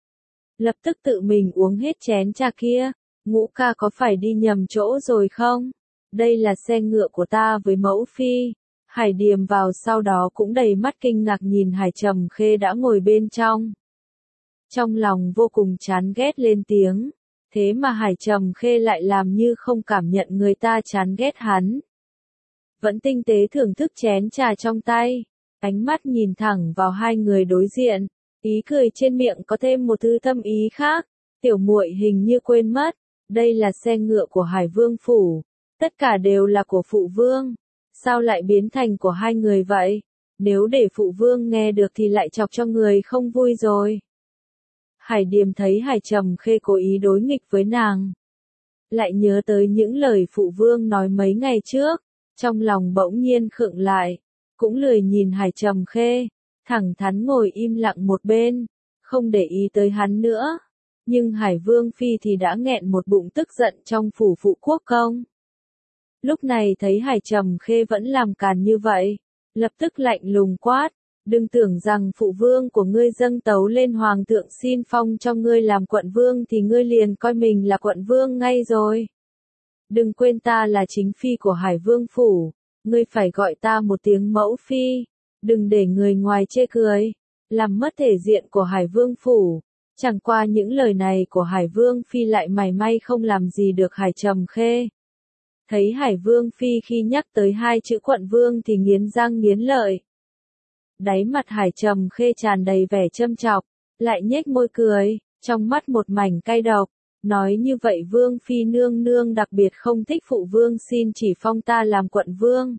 Lập tức tự mình uống hết chén trà kia, Ngũ ca có phải đi nhầm chỗ rồi không? Đây là xe ngựa của ta với mẫu phi. Hải Điềm vào sau đó cũng đầy mắt kinh ngạc nhìn Hải Trầm Khê đã ngồi bên trong. Trong lòng vô cùng chán ghét lên tiếng. Thế mà Hải Trầm Khê lại làm như không cảm nhận người ta chán ghét hắn. Vẫn tinh tế thưởng thức chén trà trong tay. Ánh mắt nhìn thẳng vào hai người đối diện. Ý cười trên miệng có thêm một thứ thâm ý khác. Tiểu muội hình như quên mất. Đây là xe ngựa của Hải Vương phủ. Tất cả đều là của phụ vương. Sao lại biến thành của hai người vậy? Nếu để phụ vương nghe được thì lại chọc cho người không vui rồi. Hải Điềm thấy Hải Trầm Khê cố ý đối nghịch với nàng. Lại nhớ tới những lời phụ vương nói mấy ngày trước. Trong lòng bỗng nhiên khựng lại. Cũng lười nhìn Hải Trầm Khê. Thẳng thắn ngồi im lặng một bên. Không để ý tới hắn nữa. Nhưng Hải Vương Phi thì đã nghẹn một bụng tức giận trong phủ phụ quốc công. Lúc này thấy Hải Trầm Khê vẫn làm càn như vậy, lập tức lạnh lùng quát, đừng tưởng rằng phụ vương của ngươi dâng tấu lên hoàng thượng xin phong cho ngươi làm quận vương thì ngươi liền coi mình là quận vương ngay rồi. Đừng quên ta là chính phi của Hải Vương phủ, ngươi phải gọi ta một tiếng mẫu phi, đừng để người ngoài chê cười, làm mất thể diện của Hải Vương phủ. Chẳng qua những lời này của Hải Vương Phi lại mảy may không làm gì được Hải Trầm Khê. Thấy Hải Vương Phi khi nhắc tới hai chữ quận vương thì nghiến răng nghiến lợi. Đáy mặt Hải Trầm Khê tràn đầy vẻ châm chọc, lại nhếch môi cười, trong mắt một mảnh cay độc, nói như vậy Vương Phi nương nương đặc biệt không thích phụ vương xin chỉ phong ta làm quận vương.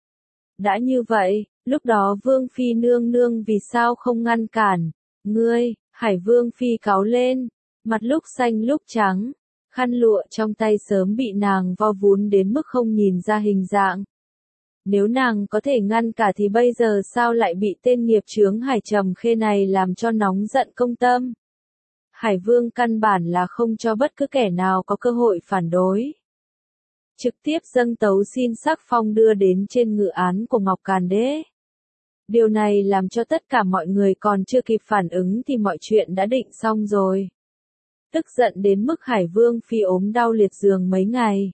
Đã như vậy, lúc đó Vương Phi nương nương vì sao không ngăn cản, ngươi? Hải Vương Phi cáu lên, mặt lúc xanh lúc trắng, khăn lụa trong tay sớm bị nàng vo vún đến mức không nhìn ra hình dạng. Nếu nàng có thể ngăn cả thì bây giờ sao lại bị tên nghiệp chướng Hải Trầm Khê này làm cho nóng giận công tâm. Hải Vương căn bản là không cho bất cứ kẻ nào có cơ hội phản đối. Trực tiếp dâng tấu xin sắc phong đưa đến trên ngự án của Ngọc Càn Đế. Điều này làm cho tất cả mọi người còn chưa kịp phản ứng thì mọi chuyện đã định xong rồi. Tức giận đến mức Hải Vương Phi ốm đau liệt giường mấy ngày.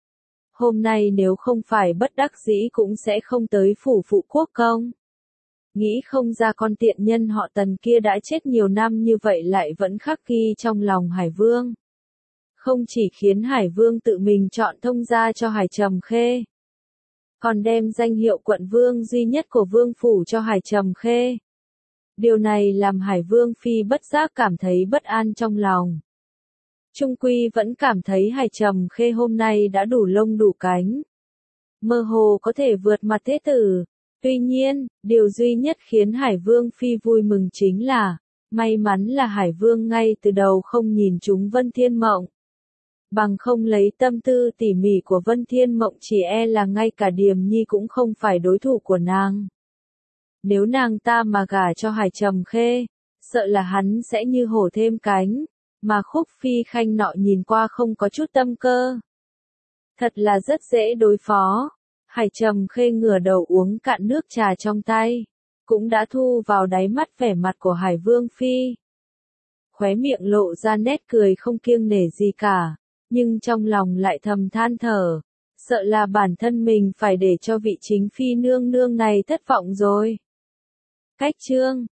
Hôm nay nếu không phải bất đắc dĩ cũng sẽ không tới phủ phụ quốc công. Nghĩ không ra con tiện nhân họ Tần kia đã chết nhiều năm như vậy lại vẫn khắc ghi trong lòng Hải Vương. Không chỉ khiến Hải Vương tự mình chọn thông gia cho Hải Trầm Khê, còn đem danh hiệu quận vương duy nhất của vương phủ cho Hải Trầm Khê. Điều này làm Hải Vương Phi bất giác cảm thấy bất an trong lòng. Trung quy vẫn cảm thấy Hải Trầm Khê hôm nay đã đủ lông đủ cánh. Mơ hồ có thể vượt mặt thế tử. Tuy nhiên, điều duy nhất khiến Hải Vương Phi vui mừng chính là, may mắn là Hải Vương ngay từ đầu không nhìn trúng Vân Thiên Mộng. Bằng không lấy tâm tư tỉ mỉ của Vân Thiên Mộng chỉ e là ngay cả Điềm Nhi cũng không phải đối thủ của nàng. Nếu nàng ta mà gả cho Hải Trầm Khê, sợ là hắn sẽ như hổ thêm cánh, mà Khúc Phi Khanh nọ nhìn qua không có chút tâm cơ. Thật là rất dễ đối phó. Hải Trầm Khê ngửa đầu uống cạn nước trà trong tay, cũng đã thu vào đáy mắt vẻ mặt của Hải Vương Phi. Khóe miệng lộ ra nét cười không kiêng nể gì cả, nhưng trong lòng lại thầm than thở, sợ là bản thân mình phải để cho vị chính phi nương nương này thất vọng rồi. Cách chương